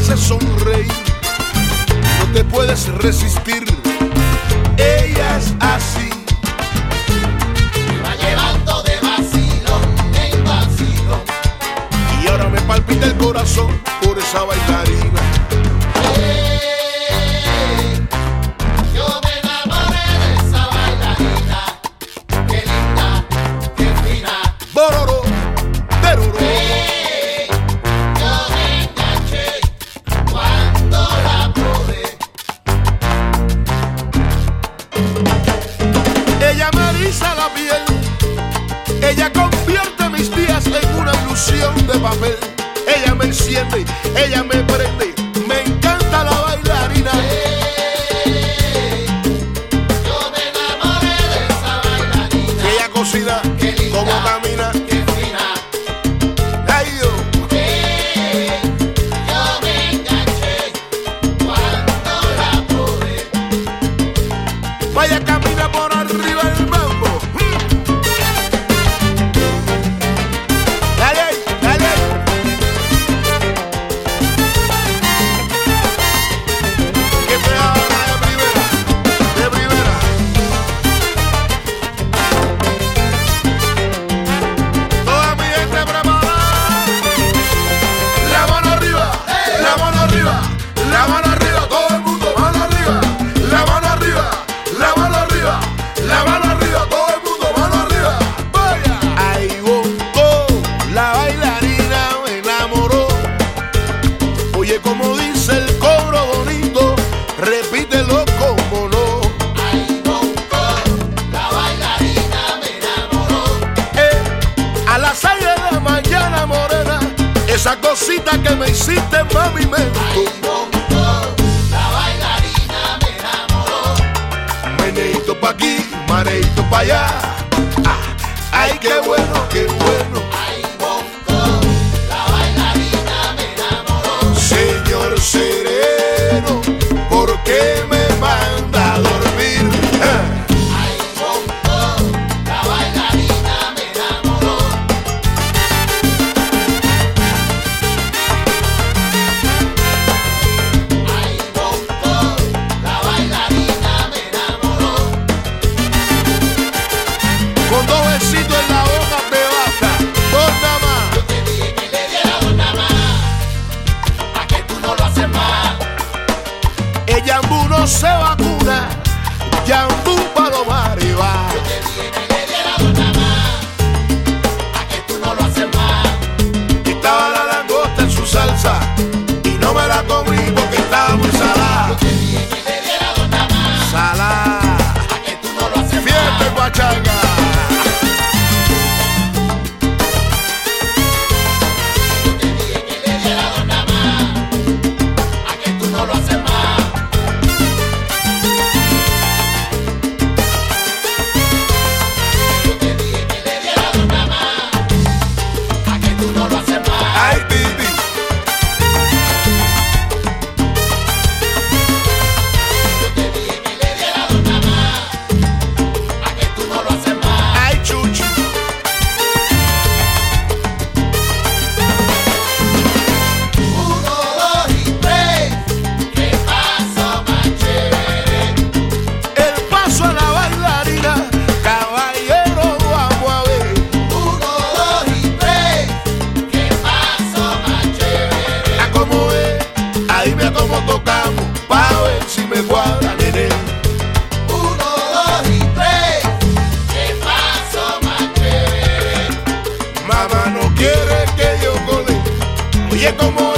hace sonreír, no te puedes resistir. Ella es así. Me va llevando de vacilón en vacilón. Y ahora me palpita el corazón por esa bailarina. Yo me enamoré de esa bailarina. Qué linda, qué fina. Bororo, teroro. Yo me enganché cuando la probé. Ella me eriza la piel, ella convierte mis días en una ilusión de papel. Ella me enciende, ella me prende, me encanta la bailarina. Yo me enamoré de esa bailarina. Ella cocina, Qué linda, como camina. qué fina. Ay, Dios. Yo me enganché cuando la probé. Vaya, camina por arriba el mambo. Dale ahí, dale ahí. Que te haga de primera, de primera. Toda mi gente preparada. La mano arriba, la mano arriba, la mano arriba, todo el mundo, mano arriba, la mano arriba, la mano arriba, la mano arriba, todo el mundo, mano arriba. Vaya. Ahí voltó la bailarina, me enamoró. Oye, como dice el coro bonito, repítelo como no. Ahí bonco, la bailarina me enamoró. A las 6 de la mañana, morena, esa cosita que me hiciste, mami, me Ahí bonco, la bailarina me enamoró. meneito pa' aquí, mareito pa' allá. Ay, qué bueno, qué bueno. Ahí bonco, la bailarina me enamoró. Señor sereno, ¿por qué me manda a dormir? Ahí bonco, la bailarina me enamoró. Ahí bonco, la bailarina me enamoró. Con 2 besitos en la boca te basta, 2 nada más. Yo te dije que le diera dos nada más, pa' que tú no lo haces más. El yambú no se vacuna, yambú palomar y va. Yo te dije que le diera dos nada más, pa' que tú no lo haces más. Estaba la langosta en su salsa y no me la comí porque estaba muy Yo salada. te dije que le diera dos nada más, Salada, pa' que tú no lo haces fiesta y más. pachanga. Yo te dije que le diera dos nada más, pa' que tú no lo haces más. Yo te dije que le diera dos nada más, pa' que tú no lo haces más. Ay, Titi. Yo te dije que le diera dos nada más, pa' que tú no lo haces más. Ay, Chuchi. Uno, dos y tres, qué paso más chévere. El paso a la bailarina, caballero, vamos a ver. Uno, dos y tres, qué paso más chévere. A cómo es, ahí ve cómo tocamos, pa' ver si me cuadra, nene. Uno, dos y tres, qué paso más chévere. Mamá no quiere que yo cole. Oye, como